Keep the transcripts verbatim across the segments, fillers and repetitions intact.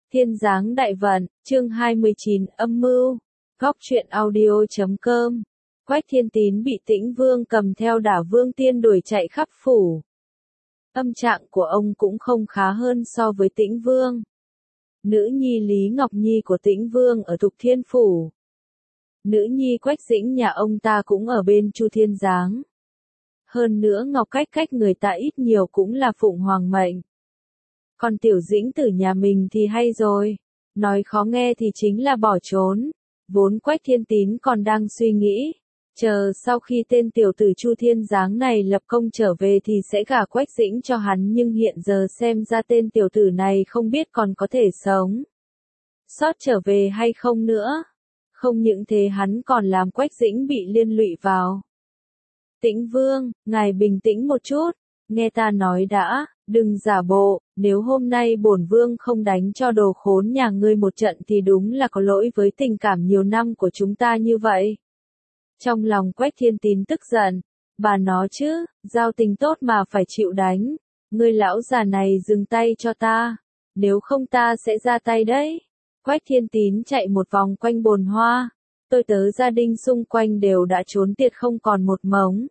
Thiên Giáng Đại Vận, chương hai mươi chín, âm mưu. Góc truyện audio chấm com. Quách Thiên Tín bị Tĩnh Vương cầm theo đả Vương Tiên đuổi chạy khắp phủ. Tâm trạng của ông cũng không khá hơn so với Tĩnh Vương. Nữ nhi Lý Ngọc Nhi của Tĩnh Vương ở Thục Thiên Phủ. Nữ nhi Quách Dĩnh nhà ông ta cũng ở bên Chu Thiên Giáng. Hơn nữa Ngọc Cách cách người ta ít nhiều cũng là phụng hoàng mệnh. Còn Tiểu Dĩnh Tử nhà mình thì hay rồi. Nói khó nghe thì chính là bỏ trốn. Vốn Quách Thiên Tín còn đang suy nghĩ. Chờ sau khi tên tiểu tử Chu Thiên Giáng này lập công trở về thì sẽ gả Quách Dĩnh cho hắn, nhưng hiện giờ xem ra tên tiểu tử này không biết còn có thể sống sót trở về hay không nữa. Không những thế hắn còn làm Quách Dĩnh bị liên lụy vào. Tĩnh Vương, ngài bình tĩnh một chút, nghe ta nói đã, đừng giả bộ, nếu hôm nay bổn vương không đánh cho đồ khốn nhà ngươi một trận thì đúng là có lỗi với tình cảm nhiều năm của chúng ta như vậy. Trong lòng Quách Thiên Tín tức giận, bà nó chứ, giao tình tốt mà phải chịu đánh, ngươi lão già này dừng tay cho ta, nếu không ta sẽ ra tay đấy. Quách Thiên Tín chạy một vòng quanh bồn hoa, tôi tớ gia đình xung quanh đều đã trốn tiệt không còn một mống.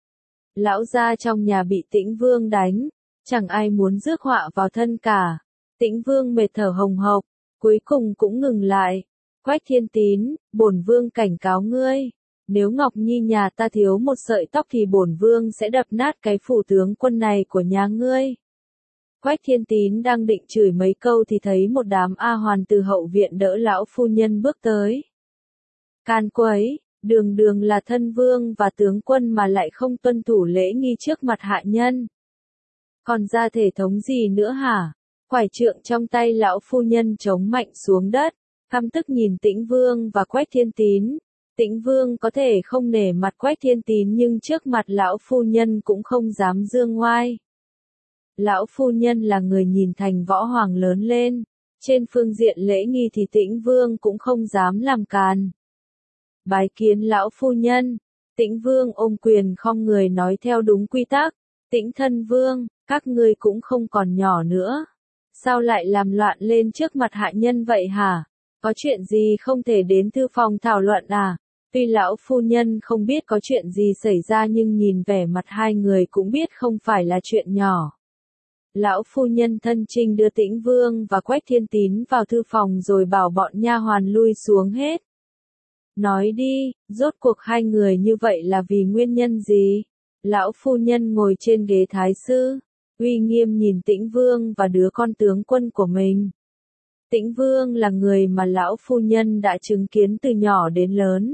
Lão gia trong nhà bị Tĩnh Vương đánh, chẳng ai muốn rước họa vào thân cả. Tĩnh Vương mệt thở hồng hộc, cuối cùng cũng ngừng lại. Quách Thiên Tín, bổn vương cảnh cáo ngươi, nếu Ngọc Nhi nhà ta thiếu một sợi tóc thì bổn vương sẽ đập nát cái phủ tướng quân này của nhà ngươi. Quách Thiên Tín đang định chửi mấy câu thì thấy một đám A Hoàn từ hậu viện đỡ lão phu nhân bước tới. Can quấy, đường đường là thân vương và tướng quân mà lại không tuân thủ lễ nghi trước mặt hạ nhân. Còn ra thể thống gì nữa hả? Quải trượng trong tay lão phu nhân chống mạnh xuống đất, căm tức nhìn Tĩnh Vương và Quách Thiên Tín. Tĩnh Vương có thể không nể mặt Quách Thiên Tín nhưng trước mặt lão phu nhân cũng không dám dương ngoai. Lão phu nhân là người nhìn thành võ hoàng lớn lên, trên phương diện lễ nghi thì Tĩnh Vương cũng không dám làm càn. Bái kiến lão phu nhân, Tĩnh Vương ôm quyền khom người nói theo đúng quy tắc. Tĩnh thân vương, các ngươi cũng không còn nhỏ nữa. Sao lại làm loạn lên trước mặt hạ nhân vậy hả? Có chuyện gì không thể đến thư phòng thảo luận à? Tuy lão phu nhân không biết có chuyện gì xảy ra nhưng nhìn vẻ mặt hai người cũng biết không phải là chuyện nhỏ. Lão phu nhân thân trinh đưa Tĩnh Vương và Quách Thiên Tín vào thư phòng rồi bảo bọn nha hoàn lui xuống hết. Nói đi, rốt cuộc hai người như vậy là vì nguyên nhân gì? Lão phu nhân ngồi trên ghế thái sư, uy nghiêm nhìn Tĩnh Vương và đứa con tướng quân của mình. Tĩnh Vương là người mà lão phu nhân đã chứng kiến từ nhỏ đến lớn.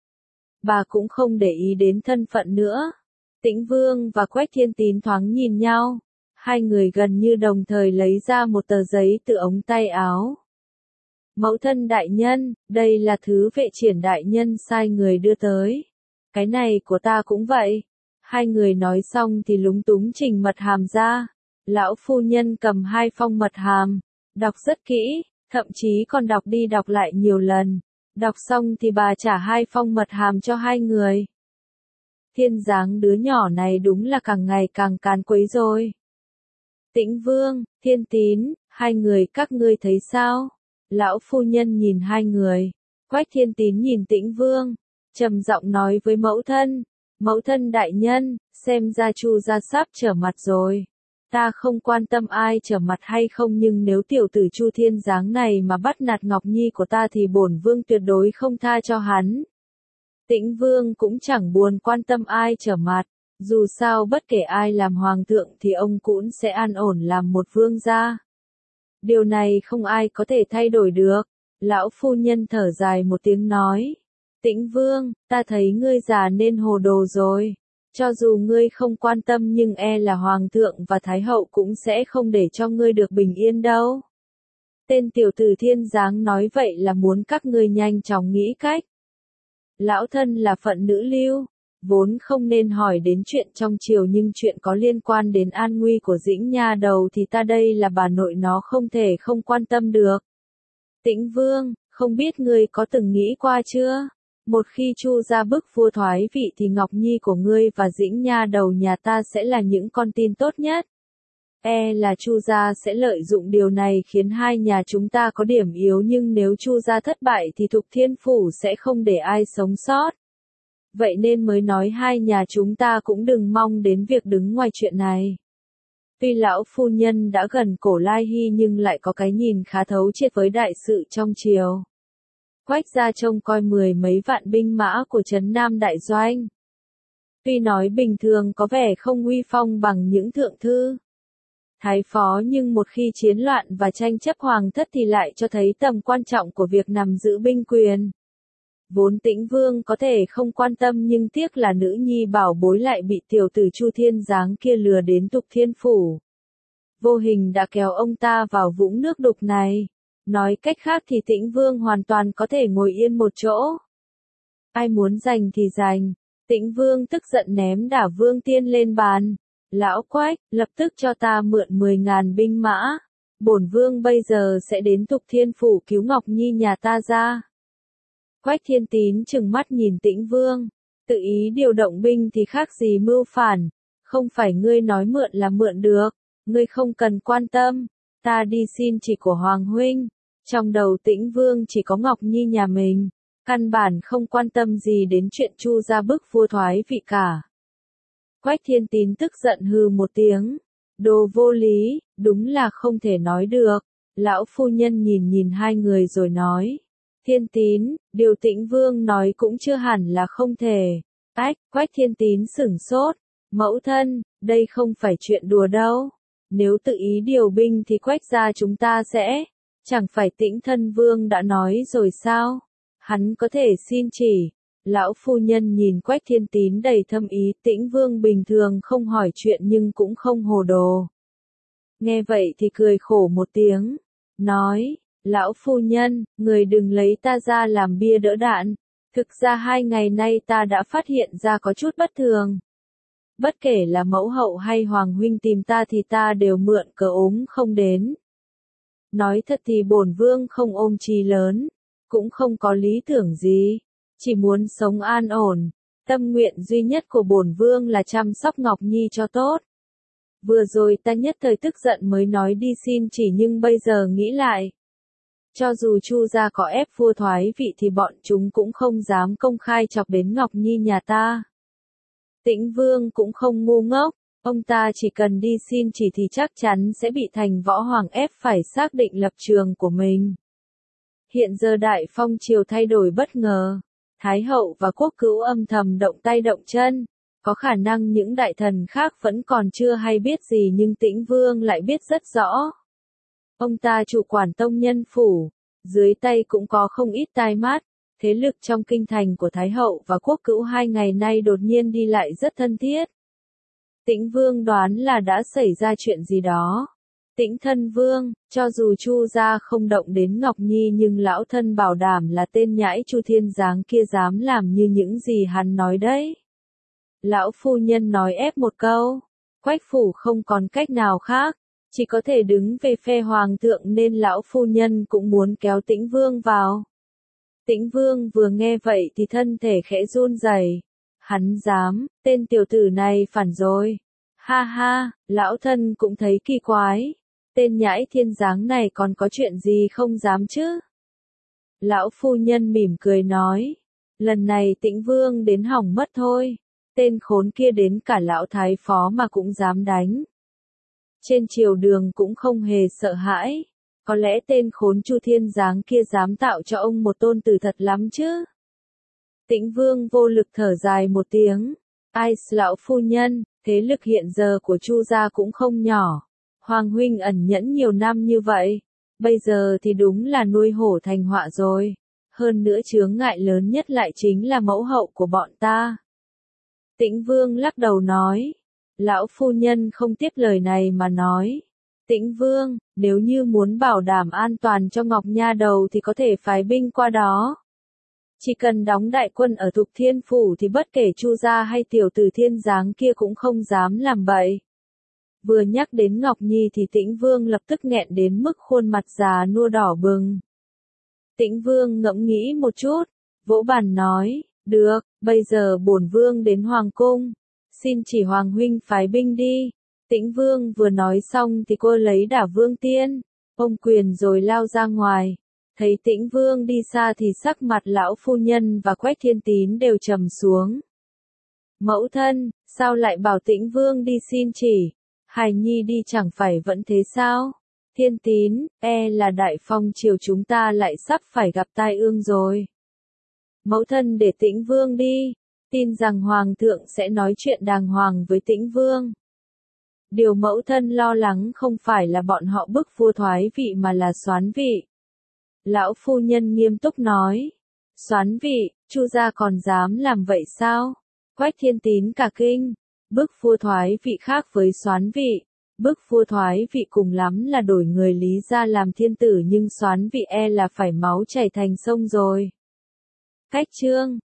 Bà cũng không để ý đến thân phận nữa. Tĩnh Vương và Quách Thiên Tín thoáng nhìn nhau. Hai người gần như đồng thời lấy ra một tờ giấy từ ống tay áo. Mẫu thân đại nhân, đây là thứ vệ triển đại nhân sai người đưa tới. Cái này của ta cũng vậy. Hai người nói xong thì lúng túng trình mật hàm ra. Lão phu nhân cầm hai phong mật hàm, đọc rất kỹ, thậm chí còn đọc đi đọc lại nhiều lần. Đọc xong thì bà trả hai phong mật hàm cho hai người. Thiên Giáng đứa nhỏ này đúng là càng ngày càng càn quấy rồi. Tĩnh Vương, Thiên Tín, hai người các ngươi thấy sao? Lão phu nhân nhìn hai người. Quách Thiên Tín nhìn Tĩnh Vương, trầm giọng nói với mẫu thân. Mẫu thân đại nhân, xem ra Chu gia sắp trở mặt rồi. Ta không quan tâm ai trở mặt hay không nhưng nếu tiểu tử Chu Thiên Giáng này mà bắt nạt Ngọc Nhi của ta thì bổn vương tuyệt đối không tha cho hắn. Tĩnh Vương cũng chẳng buồn quan tâm ai trở mặt. Dù sao bất kể ai làm hoàng thượng thì ông cũng sẽ an ổn làm một vương gia. Điều này không ai có thể thay đổi được. Lão phu nhân thở dài một tiếng nói. Tĩnh Vương, ta thấy ngươi già nên hồ đồ rồi. Cho dù ngươi không quan tâm nhưng e là hoàng thượng và thái hậu cũng sẽ không để cho ngươi được bình yên đâu. Tên tiểu tử Thiên Giáng nói vậy là muốn các ngươi nhanh chóng nghĩ cách. Lão thân là phận nữ lưu, vốn không nên hỏi đến chuyện trong triều nhưng chuyện có liên quan đến an nguy của Dĩnh nha đầu thì ta đây là bà nội nó không thể không quan tâm được. Tĩnh Vương, không biết ngươi có từng nghĩ qua chưa? Một khi Chu gia bức vua thoái vị thì Ngọc Nhi của ngươi và Dĩnh nha đầu nhà ta sẽ là những con tin tốt nhất. E là Chu gia sẽ lợi dụng điều này khiến hai nhà chúng ta có điểm yếu, nhưng nếu Chu gia thất bại thì Thục Thiên Phủ sẽ không để ai sống sót. Vậy nên mới nói hai nhà chúng ta cũng đừng mong đến việc đứng ngoài chuyện này. Tuy lão phu nhân đã gần cổ lai hy nhưng lại có cái nhìn khá thấu triệt với đại sự trong triều. Quách gia trông coi mười mấy vạn binh mã của trấn Nam Đại Doanh. Tuy nói bình thường có vẻ không uy phong bằng những thượng thư, thái phó, nhưng một khi chiến loạn và tranh chấp hoàng thất thì lại cho thấy tầm quan trọng của việc nắm giữ binh quyền. Vốn Tĩnh Vương có thể không quan tâm, nhưng tiếc là nữ nhi bảo bối lại bị tiểu tử Chu Thiên Giáng kia lừa đến Thục Thiên Phủ. Vô hình đã kéo ông ta vào vũng nước đục này. Nói cách khác thì Tĩnh Vương hoàn toàn có thể ngồi yên một chỗ. Ai muốn giành thì giành. Tĩnh Vương tức giận ném Đả Vương Tiên lên bàn. Lão Quách, lập tức cho ta mượn mười ngàn binh mã. Bổn vương bây giờ sẽ đến Thục Thiên Phủ cứu Ngọc Nhi nhà ta ra. Quách Thiên Tín trừng mắt nhìn Tĩnh Vương. Tự ý điều động binh thì khác gì mưu phản. Không phải ngươi nói mượn là mượn được. Ngươi không cần quan tâm. Ta đi xin chỉ của Hoàng huynh. Trong đầu Tĩnh Vương chỉ có Ngọc Nhi nhà mình. Căn bản không quan tâm gì đến chuyện Chu gia bức vua thoái vị cả. Quách Thiên Tín tức giận hừ một tiếng. Đồ vô lý, đúng là không thể nói được. Lão phu nhân nhìn nhìn hai người rồi nói. Thiên Tín, điều Tĩnh Vương nói cũng chưa hẳn là không thể. Ách, Quách Thiên Tín sửng sốt. Mẫu thân, đây không phải chuyện đùa đâu. Nếu tự ý điều binh thì Quách gia chúng ta sẽ... Chẳng phải Tĩnh Thân Vương đã nói rồi sao? Hắn có thể xin chỉ. Lão phu nhân nhìn Quách Thiên Tín đầy thâm ý. Tĩnh Vương bình thường không hỏi chuyện nhưng cũng không hồ đồ. Nghe vậy thì cười khổ một tiếng. Nói, lão phu nhân, người đừng lấy ta ra làm bia đỡ đạn. Thực ra hai ngày nay ta đã phát hiện ra có chút bất thường. Bất kể là mẫu hậu hay Hoàng huynh tìm ta thì ta đều mượn cớ ốm không đến. Nói thật thì bổn vương không ôm chí lớn, cũng không có lý tưởng gì, chỉ muốn sống an ổn. Tâm nguyện duy nhất của bổn vương là chăm sóc Ngọc Nhi cho tốt. Vừa rồi ta nhất thời tức giận mới nói đi xin chỉ, nhưng bây giờ nghĩ lại, cho dù Chu gia có ép vua thoái vị thì bọn chúng cũng không dám công khai chọc đến Ngọc Nhi nhà ta. Tĩnh Vương cũng không ngu ngốc, ông ta chỉ cần đi xin chỉ thì chắc chắn sẽ bị Thành Võ Hoàng ép phải xác định lập trường của mình. Hiện giờ đại phong triều thay đổi bất ngờ, Thái hậu và quốc cữu âm thầm động tay động chân, có khả năng những đại thần khác vẫn còn chưa hay biết gì nhưng Tĩnh Vương lại biết rất rõ. Ông ta chủ quản tông nhân phủ, dưới tay cũng có không ít tai mắt. Thế lực trong kinh thành của Thái hậu và quốc cữu hai ngày nay đột nhiên đi lại rất thân thiết. Tĩnh Vương đoán là đã xảy ra chuyện gì đó. Tĩnh Thân Vương, cho dù Chu gia không động đến Ngọc Nhi nhưng lão thân bảo đảm là tên nhãi Chu Thiên Giáng kia dám làm như những gì hắn nói đấy. Lão phu nhân nói ép một câu. Quách phủ không còn cách nào khác, chỉ có thể đứng về phe hoàng thượng nên lão phu nhân cũng muốn kéo Tĩnh Vương vào. Tĩnh Vương vừa nghe vậy thì thân thể khẽ run rẩy. Hắn dám, tên tiểu tử này phản rồi. Ha ha, lão thân cũng thấy kỳ quái. Tên nhãi Thiên Giáng này còn có chuyện gì không dám chứ? Lão phu nhân mỉm cười nói. Lần này Tĩnh Vương đến hỏng mất thôi. Tên khốn kia đến cả lão thái phó mà cũng dám đánh. Trên triều đường cũng không hề sợ hãi. Có lẽ tên khốn Chu Thiên Giáng kia dám tạo cho ông một tôn tử thật lắm chứ. Tĩnh Vương vô lực thở dài một tiếng. Ai lão phu nhân, thế lực hiện giờ của Chu gia cũng không nhỏ. Hoàng huynh ẩn nhẫn nhiều năm như vậy. Bây giờ thì đúng là nuôi hổ thành họa rồi. Hơn nữa chướng ngại lớn nhất lại chính là mẫu hậu của bọn ta. Tĩnh Vương lắc đầu nói. Lão phu nhân không tiếp lời này mà nói. Tĩnh Vương, nếu như muốn bảo đảm an toàn cho Ngọc Nha Đầu thì có thể phái binh qua đó. Chỉ cần đóng đại quân ở Thục Thiên Phủ thì bất kể Chu gia hay tiểu tử Thiên Giáng kia cũng không dám làm bậy. Vừa nhắc đến Ngọc Nhi thì Tĩnh Vương lập tức nghẹn đến mức khuôn mặt già nua đỏ bừng. Tĩnh Vương ngẫm nghĩ một chút, vỗ bàn nói, được, bây giờ bổn vương đến Hoàng cung, xin chỉ Hoàng huynh phái binh đi. Tĩnh Vương vừa nói xong thì cô lấy Đả Vương Tiên, ôm quyền rồi lao ra ngoài. Thấy Tĩnh Vương đi xa thì sắc mặt lão phu nhân và Quách Thiên Tín đều trầm xuống. Mẫu thân, sao lại bảo Tĩnh Vương đi xin chỉ? Hài Nhi đi chẳng phải vẫn thế sao? Thiên Tín, e là đại phong triều chúng ta lại sắp phải gặp tai ương rồi. Mẫu thân để Tĩnh Vương đi, tin rằng Hoàng thượng sẽ nói chuyện đàng hoàng với Tĩnh Vương. Điều mẫu thân lo lắng không phải là bọn họ bức vua thoái vị mà là soán vị. Lão phu nhân nghiêm túc nói. Soán vị, Chu gia còn dám làm vậy sao? Quách Thiên Tín cả kinh. Bức vua thoái vị khác với soán vị. Bức vua thoái vị cùng lắm là đổi người Lý gia làm thiên tử, nhưng soán vị e là phải máu chảy thành sông rồi. Cách chương